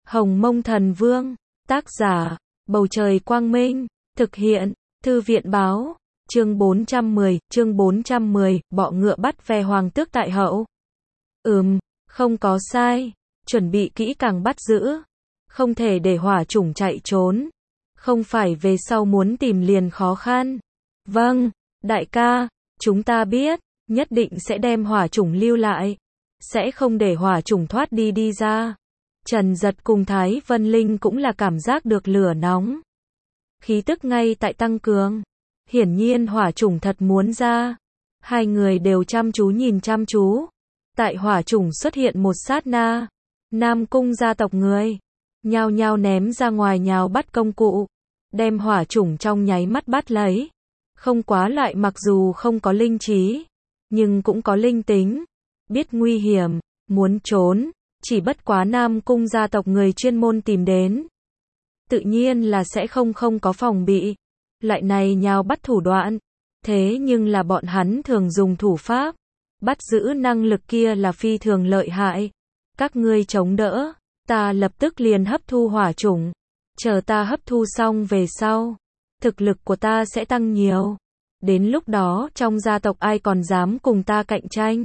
Hồng Mông Thần Vương, tác giả, Bầu Trời Quang Minh, thực hiện, Thư viện Báo, chương 410, bọ ngựa bắt ve hoàng tước tại hậu. Không có sai, chuẩn bị kỹ càng bắt giữ, không thể để hỏa chủng chạy trốn, không phải về sau muốn tìm liền khó khăn. Vâng, đại ca, chúng ta biết, nhất định sẽ đem hỏa chủng lưu lại, sẽ không để hỏa chủng thoát đi ra. Trần Giật cùng Thái Vân Linh cũng là cảm giác được lửa nóng. Khí tức ngay tại tăng cường. Hiển nhiên hỏa chủng thật muốn ra. Hai người đều chăm chú nhìn chăm chú. Tại hỏa chủng xuất hiện một sát na, Nam Cung gia tộc người nhao nhao ném ra ngoài nhào bắt công cụ, đem hỏa chủng trong nháy mắt bắt lấy. Không quá loại mặc dù không có linh trí, nhưng cũng có linh tính, biết nguy hiểm, muốn trốn, chỉ bất quá Nam Cung gia tộc người chuyên môn tìm đến. Tự nhiên là sẽ không có phòng bị. Loại này nhào bắt thủ đoạn. Thế nhưng là bọn hắn thường dùng thủ pháp. Bắt giữ năng lực kia là phi thường lợi hại. Các ngươi chống đỡ, ta lập tức liền hấp thu hỏa chủng. Chờ ta hấp thu xong về sau, thực lực của ta sẽ tăng nhiều. Đến lúc đó trong gia tộc ai còn dám cùng ta cạnh tranh.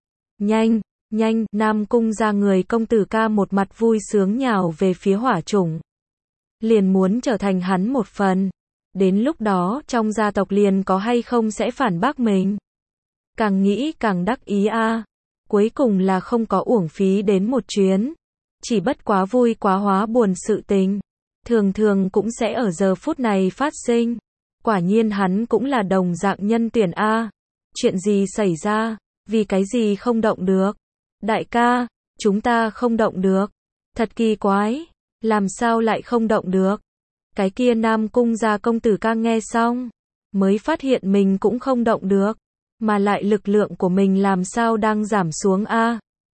Nhanh, Nam Cung gia người công tử ca một mặt vui sướng nhào về phía hỏa chủng. Liền muốn trở thành hắn một phần. Đến lúc đó trong gia tộc liền có hay không sẽ phản bác mình. Càng nghĩ càng đắc ý a. Cuối cùng là không có uổng phí đến một chuyến. Chỉ bất quá vui quá hóa buồn sự tình. Thường cũng sẽ ở giờ phút này phát sinh. Quả nhiên hắn cũng là đồng dạng nhân tuyển a. Chuyện gì xảy ra? Vì cái gì không động được? Đại ca, chúng ta không động được. Thật kỳ quái. Làm sao lại không động được? Cái kia Nam Cung gia công tử ca nghe xong, mới phát hiện mình cũng không động được, mà lại lực lượng của mình làm sao đang giảm xuống a.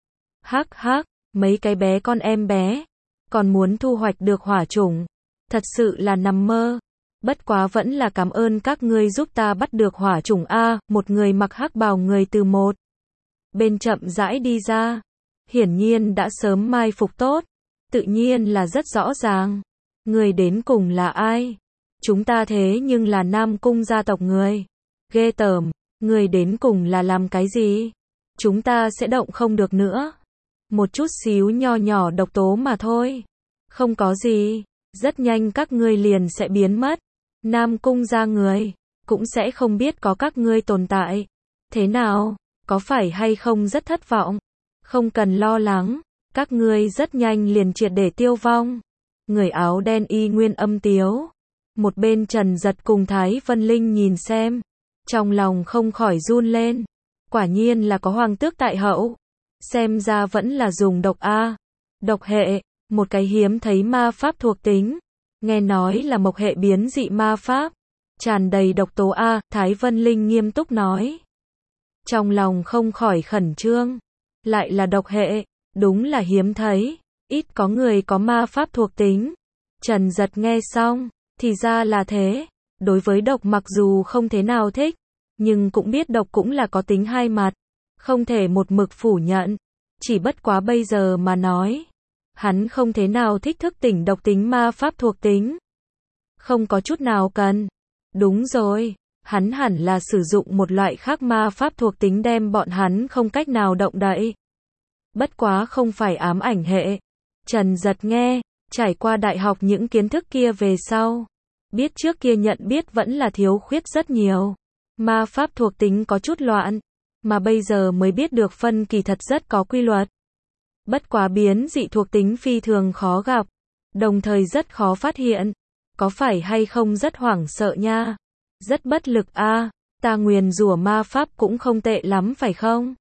Hắc, mấy cái bé con em bé, còn muốn thu hoạch được hỏa chủng, thật sự là nằm mơ. Bất quá vẫn là cảm ơn các ngươi giúp ta bắt được hỏa chủng a. Một người mặc hắc bào người từ một bên chậm rãi đi ra, hiển nhiên đã sớm mai phục tốt, tự nhiên là rất rõ ràng. Người đến cùng là ai? Chúng ta thế nhưng là Nam Cung gia tộc người. Ghê tởm, người đến cùng là làm cái gì? Chúng ta sẽ động không được nữa. Một chút xíu nho nhỏ độc tố mà thôi. Không có gì, rất nhanh các ngươi liền sẽ biến mất. Nam Cung gia người cũng sẽ không biết có các ngươi tồn tại. Thế nào? Có phải hay không rất thất vọng? Không cần lo lắng, các ngươi rất nhanh liền triệt để tiêu vong. Người áo đen y nguyên âm tiếu. Một bên Trần Giật cùng Thái Vân Linh nhìn xem, trong lòng không khỏi run lên. Quả nhiên là có hoàng tước tại hậu. Xem ra vẫn là dùng độc a. Độc hệ, một cái hiếm thấy ma pháp thuộc tính. Nghe nói là mộc hệ biến dị ma pháp, tràn đầy độc tố a. Thái Vân Linh nghiêm túc nói. Trong lòng không khỏi khẩn trương. Lại là độc hệ, đúng là hiếm thấy. Ít có người có ma pháp thuộc tính. Trần Giật nghe xong, thì ra là thế. Đối với độc mặc dù không thế nào thích, nhưng cũng biết độc cũng là có tính hai mặt. Không thể một mực phủ nhận. Chỉ bất quá bây giờ mà nói, hắn không thế nào thích thức tỉnh độc tính ma pháp thuộc tính. Không có chút nào cần. Đúng rồi, hắn hẳn là sử dụng một loại khác ma pháp thuộc tính đem bọn hắn không cách nào động đậy. Bất quá không phải ám ảnh hệ. Trần Giật nghe, trải qua đại học những kiến thức kia về sau, biết trước kia nhận biết vẫn là thiếu khuyết rất nhiều. Ma pháp thuộc tính có chút loạn, mà bây giờ mới biết được phân kỳ thật rất có quy luật. Bất quá biến dị thuộc tính phi thường khó gặp, đồng thời rất khó phát hiện. Có phải hay không rất hoảng sợ nha? Rất bất lực a. Ta nguyền rủa ma pháp cũng không tệ lắm phải không?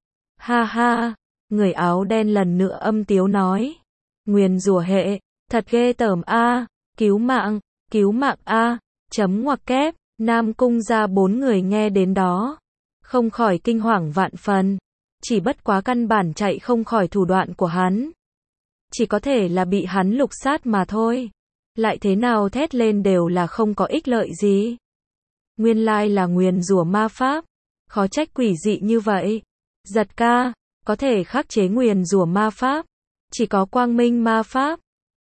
Ha, người áo đen lần nữa âm tiếu nói. Nguyền rủa hệ, thật ghê tởm a. Cứu mạng a. Chấm ngoặc kép. Nam Cung gia 4 người nghe đến đó, không khỏi kinh hoàng vạn phần. Chỉ bất quá căn bản chạy không khỏi thủ đoạn của hắn. Chỉ có thể là bị hắn lục sát mà thôi. Lại thế nào thét lên đều là không có ích lợi gì. Nguyên lai là nguyền rủa ma pháp. Khó trách quỷ dị như vậy. Giật ca, có thể khắc chế nguyền rủa ma pháp. Chỉ có quang minh ma pháp.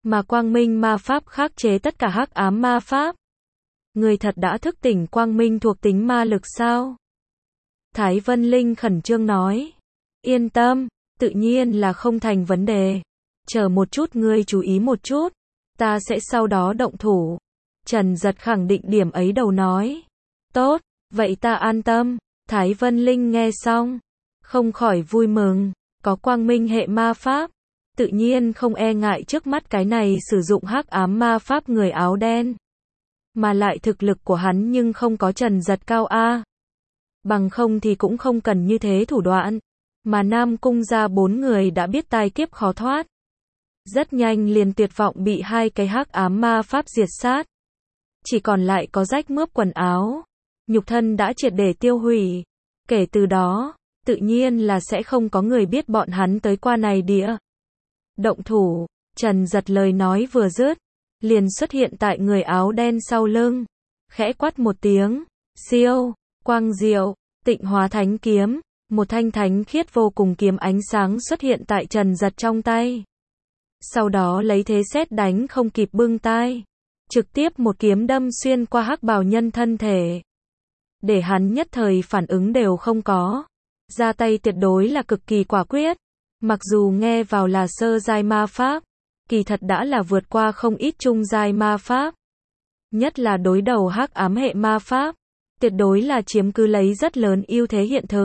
Mà quang minh ma pháp khắc chế tất cả hắc ám ma pháp. Người thật đã thức tỉnh quang minh thuộc tính ma lực sao? Thái Vân Linh khẩn trương nói. Yên tâm, tự nhiên là không thành vấn đề. Chờ một chút, ngươi chú ý một chút. Ta sẽ sau đó động thủ. Trần Giật khẳng định điểm ấy đầu nói. Tốt, vậy ta an tâm. Thái Vân Linh nghe xong, không khỏi vui mừng. Có quang minh hệ ma pháp, tự nhiên không e ngại trước mắt cái này sử dụng hắc ám ma pháp người áo đen. Mà lại thực lực của hắn nhưng không có Trần Giật cao a. Bằng không thì cũng không cần như thế thủ đoạn. Mà Nam Cung gia 4 người đã biết tai kiếp khó thoát. Rất nhanh liền tuyệt vọng bị hai cái hắc ám ma pháp diệt sát. Chỉ còn lại có rách mướp quần áo. Nhục thân đã triệt để tiêu hủy. Kể từ đó, tự nhiên là sẽ không có người biết bọn hắn tới qua này địa. Động thủ, Trần Giật lời nói vừa dứt, liền xuất hiện tại người áo đen sau lưng. Khẽ quát một tiếng, siêu, quang diệu, tịnh hóa thánh kiếm. Một thanh thánh khiết vô cùng kiếm ánh sáng xuất hiện tại Trần Giật trong tay. Sau đó lấy thế sét đánh không kịp bưng tai. Trực tiếp một kiếm đâm xuyên qua hắc bào nhân thân thể. Để hắn nhất thời phản ứng đều không có. Ra tay tuyệt đối là cực kỳ quả quyết. Mặc dù nghe vào là sơ giai ma pháp, kỳ thật đã là vượt qua không ít trung giai ma pháp. Nhất là đối đầu hắc ám hệ ma pháp, tuyệt đối là chiếm cứ lấy rất lớn ưu thế hiện thực.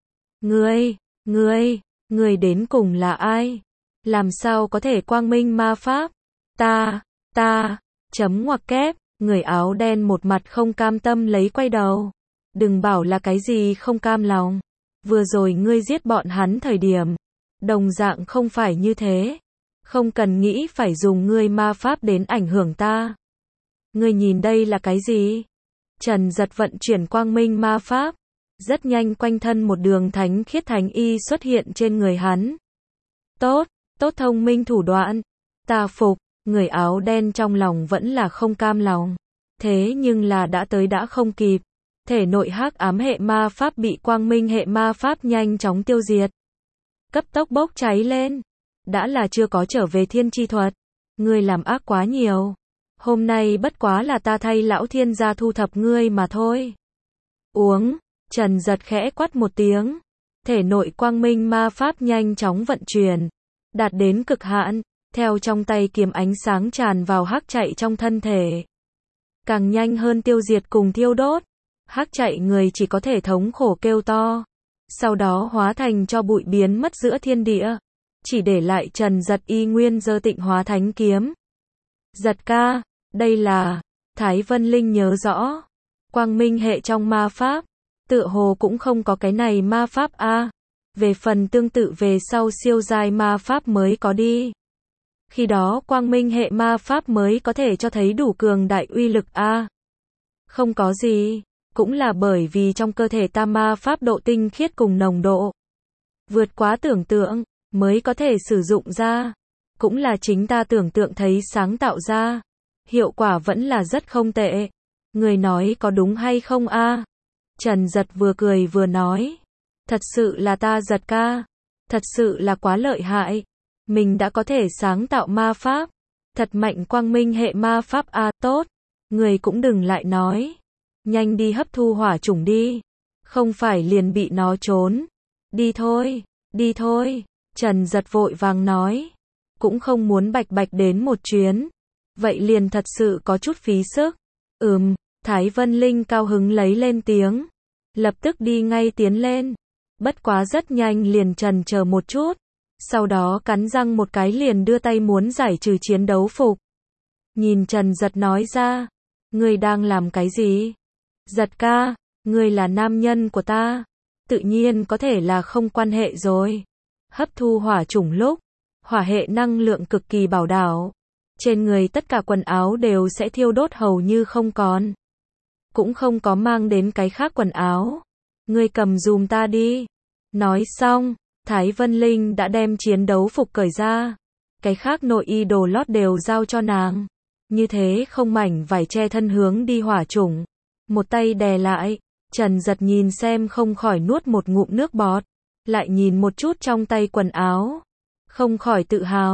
Ngươi đến cùng là ai? Làm sao có thể quang minh ma pháp? Chấm ngoặc kép, người áo đen một mặt không cam tâm lấy quay đầu. Đừng bảo là cái gì không cam lòng. Vừa rồi ngươi giết bọn hắn thời điểm, đồng dạng không phải như thế. Không cần nghĩ phải dùng ngươi ma pháp đến ảnh hưởng ta. Ngươi nhìn đây là cái gì? Trần Giật vận chuyển quang minh ma pháp. Rất nhanh quanh thân một đường thánh khiết thánh y xuất hiện trên người hắn. Tốt thông minh thủ đoạn. Ta phục, người áo đen trong lòng vẫn là không cam lòng. Thế nhưng là đã tới đã không kịp. Thể nội hắc ám hệ ma pháp bị quang minh hệ ma pháp nhanh chóng tiêu diệt. Cấp tốc bốc cháy lên. Đã là chưa có trở về thiên chi thuật. Ngươi làm ác quá nhiều. Hôm nay bất quá là ta thay lão thiên gia thu thập ngươi mà thôi. Uống. Trần Giật khẽ quát một tiếng. Thể nội quang minh ma pháp nhanh chóng vận chuyển. Đạt đến cực hạn. Theo trong tay kiếm ánh sáng tràn vào hắc chạy trong thân thể. Càng nhanh hơn tiêu diệt cùng thiêu đốt. Hắc chạy người chỉ có thể thống khổ kêu to. Sau đó hóa thành cho bụi biến mất giữa thiên địa. Chỉ để lại Trần Giật y nguyên giơ tịnh hóa thánh kiếm. Giật ca, đây là... Thái Vân Linh nhớ rõ. Quang minh hệ trong ma pháp. Tựa hồ cũng không có cái này ma pháp a. Về phần tương tự về sau siêu giai ma pháp mới có đi. Khi đó quang minh hệ ma pháp mới có thể cho thấy đủ cường đại uy lực a. Không có gì. Cũng là bởi vì trong cơ thể ta ma pháp độ tinh khiết cùng nồng độ vượt quá tưởng tượng, mới có thể sử dụng ra. Cũng là chính ta tưởng tượng thấy sáng tạo ra. Hiệu quả vẫn là rất không tệ. Người nói có đúng hay không a? Trần Giật vừa cười vừa nói. Thật sự là ta Giật ca. Thật sự là quá lợi hại. Mình đã có thể sáng tạo ma pháp. Thật mạnh quang minh hệ ma pháp a. Tốt. Người cũng đừng lại nói. Nhanh đi hấp thu hỏa chủng đi. Không phải liền bị nó trốn. Đi thôi. Trần Giật vội vàng nói. Cũng không muốn bạch bạch đến một chuyến. Vậy liền thật sự có chút phí sức. Thái Vân Linh cao hứng lấy lên tiếng. Lập tức đi ngay tiến lên. Bất quá rất nhanh liền chần chờ một chút. Sau đó cắn răng một cái liền đưa tay muốn giải trừ chiến đấu phục. Nhìn Trần Giật nói ra. Ngươi đang làm cái gì? Giật ca, ngươi là nam nhân của ta. Tự nhiên có thể là không quan hệ rồi. Hấp thu hỏa chủng lúc. Hỏa hệ năng lượng cực kỳ bảo đảo. Trên người tất cả quần áo đều sẽ thiêu đốt hầu như không còn. Cũng không có mang đến cái khác quần áo. Ngươi cầm dùm ta đi. Nói xong, Thái Vân Linh đã đem chiến đấu phục cởi ra. Cái khác nội y đồ lót đều giao cho nàng. Như thế không mảnh vải che thân hướng đi hỏa chủng. Một tay đè lại. Trần Giật nhìn xem không khỏi nuốt một ngụm nước bọt. Lại nhìn một chút trong tay quần áo. Không khỏi tự hào.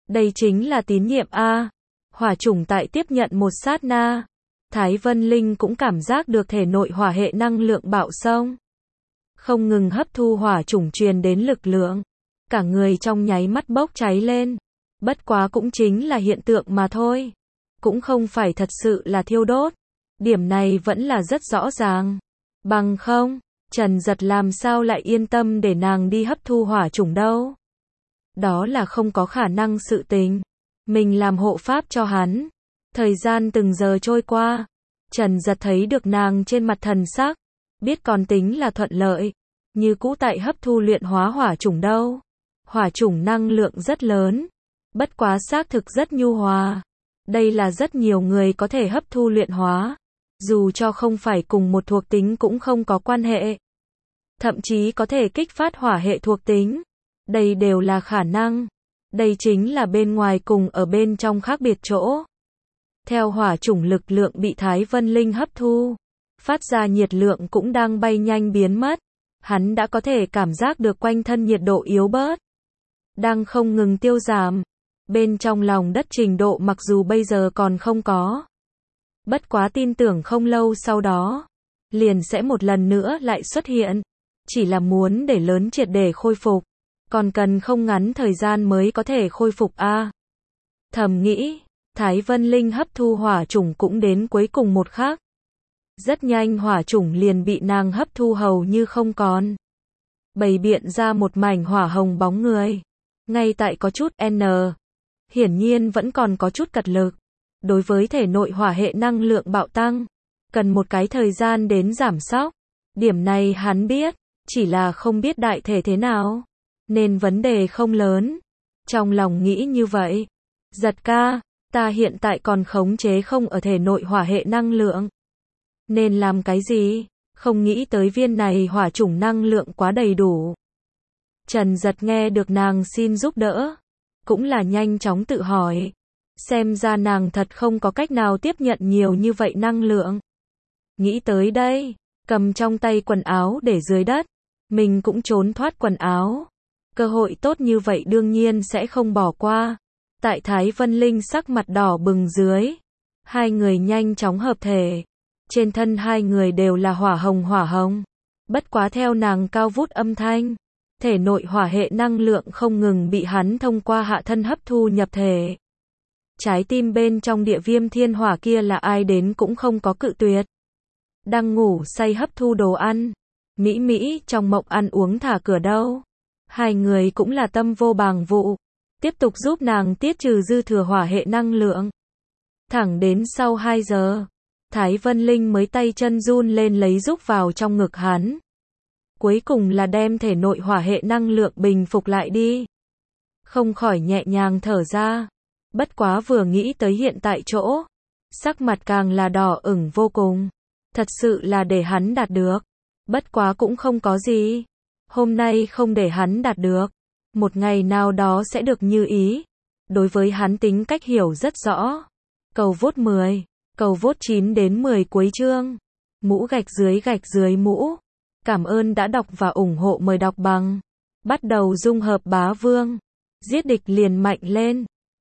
Đây chính là tín nhiệm a. Hỏa chủng tại tiếp nhận một sát na, Thái Vân Linh cũng cảm giác được thể nội hỏa hệ năng lượng bạo xông, không ngừng hấp thu hỏa chủng truyền đến lực lượng, cả người trong nháy mắt bốc cháy lên. Bất quá cũng chính là hiện tượng mà thôi, cũng không phải thật sự là thiêu đốt. Điểm này vẫn là rất rõ ràng. Bằng không, Trần Giật làm sao lại yên tâm để nàng đi hấp thu hỏa chủng đâu? Đó là không có khả năng sự tình. Mình làm hộ pháp cho hắn. Thời gian từng giờ trôi qua, Trần Giật thấy được nàng trên mặt thần sắc, biết còn tính là thuận lợi, như cũ tại hấp thu luyện hóa hỏa chủng đâu. Hỏa chủng năng lượng rất lớn, bất quá xác thực rất nhu hòa. Đây là rất nhiều người có thể hấp thu luyện hóa, dù cho không phải cùng một thuộc tính cũng không có quan hệ. Thậm chí có thể kích phát hỏa hệ thuộc tính. Đây đều là khả năng. Đây chính là bên ngoài cùng ở bên trong khác biệt chỗ. Theo hỏa chủng lực lượng bị Thái Vân Linh hấp thu, phát ra nhiệt lượng cũng đang bay nhanh biến mất. Hắn đã có thể cảm giác được quanh thân nhiệt độ yếu bớt, đang không ngừng tiêu giảm. Bên trong lòng đất trình độ mặc dù bây giờ còn không có, bất quá tin tưởng không lâu sau đó, liền sẽ một lần nữa lại xuất hiện. Chỉ là muốn để lớn triệt để khôi phục, còn cần không ngắn thời gian mới có thể khôi phục a. Thầm nghĩ, Thái Vân Linh hấp thu hỏa chủng cũng đến cuối cùng một khắc. Rất nhanh hỏa chủng liền bị nàng hấp thu hầu như không còn. Bày biện ra một mảnh hỏa hồng bóng người. Ngay tại có chút hiển nhiên vẫn còn có chút cật lực. Đối với thể nội hỏa hệ năng lượng bạo tăng, cần một cái thời gian đến giảm sóc. Điểm này hắn biết, chỉ là không biết đại thể thế nào, nên vấn đề không lớn. Trong lòng nghĩ như vậy, Giật ca, ta hiện tại còn khống chế không ở thể nội hỏa hệ năng lượng. Nên làm cái gì? Không nghĩ tới viên này hỏa chủng năng lượng quá đầy đủ. Trần Giật nghe được nàng xin giúp đỡ, cũng là nhanh chóng tự hỏi. Xem ra nàng thật không có cách nào tiếp nhận nhiều như vậy năng lượng. Nghĩ tới đây, cầm trong tay quần áo để dưới đất, mình cũng trốn thoát quần áo. Cơ hội tốt như vậy đương nhiên sẽ không bỏ qua. Tại Thái Vân Linh sắc mặt đỏ bừng dưới, hai người nhanh chóng hợp thể. Trên thân hai người đều là hỏa hồng. Bất quá theo nàng cao vút âm thanh, thể nội hỏa hệ năng lượng không ngừng bị hắn thông qua hạ thân hấp thu nhập thể. Trái tim bên trong địa viêm thiên hỏa kia là ai đến cũng không có cự tuyệt. Đang ngủ say hấp thu đồ ăn, mỹ trong mộng ăn uống thả cửa đâu. Hai người cũng là tâm vô bàng vụ, tiếp tục giúp nàng tiết trừ dư thừa hỏa hệ năng lượng. Thẳng đến sau 2 giờ, Thái Vân Linh mới tay chân run lên lấy giúp vào trong ngực hắn. Cuối cùng là đem thể nội hỏa hệ năng lượng bình phục lại đi. Không khỏi nhẹ nhàng thở ra. Bất quá vừa nghĩ tới hiện tại chỗ, sắc mặt càng là đỏ ửng vô cùng. Thật sự là để hắn đạt được. Bất quá cũng không có gì. Hôm nay không để hắn đạt được, một ngày nào đó sẽ được như ý. Đối với hắn tính cách hiểu rất rõ. Cầu vote 10, cầu vote 9 đến 10 cuối chương. Mũ gạch dưới mũ. Cảm ơn đã đọc và ủng hộ, mời đọc bằng. Bắt đầu dung hợp bá vương. Giết địch liền mạnh lên.